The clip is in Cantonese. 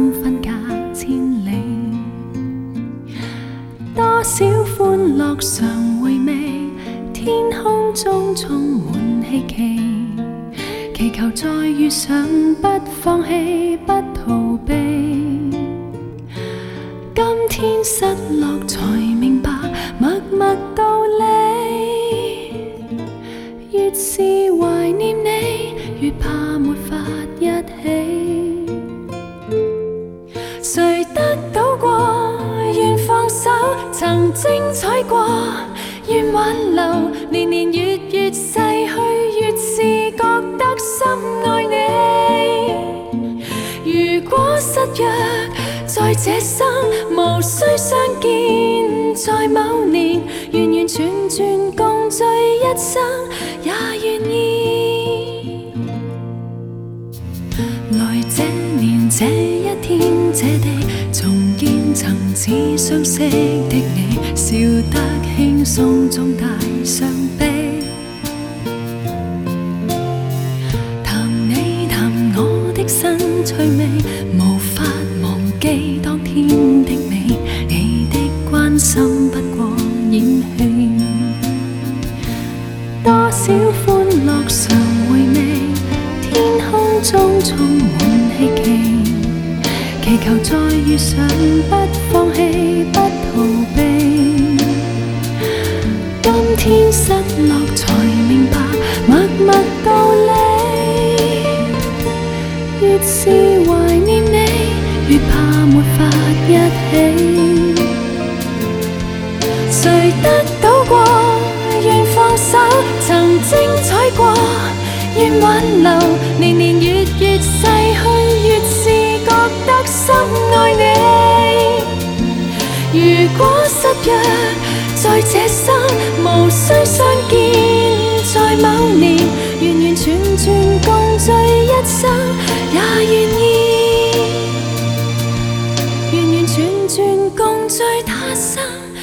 分隔千里。多少歡樂常回味，天空中充滿希冀，祈求再遇上，不放棄，不逃避。今天失落才明白默默道理，越是懷念你，越怕沒法一起。誰得到過，願放手，曾精彩過，願挽留，年年月月逝去，越是覺得深愛你。如果失約在這生，無需相見，在某年，完完全全共聚一生，也願意。來這年這一天這地，重見曾似相識的你，笑得輕鬆中帶傷悲。談你談我的新趣味，無法忘記當天的美，你的關心不過演戲。多少歡樂常回味，天空中充滿希冀，祈求再遇上，不放棄，不逃避。今天失落才明白默默道理，越是懷念你，越怕沒法一起。誰得到過，願放手，曾精彩過，願挽留，年年月月逝去，越是覺得深愛你。如果失約在這生，無需相見，在某年，完完全全共聚一生，也願意。完完全全共聚他生。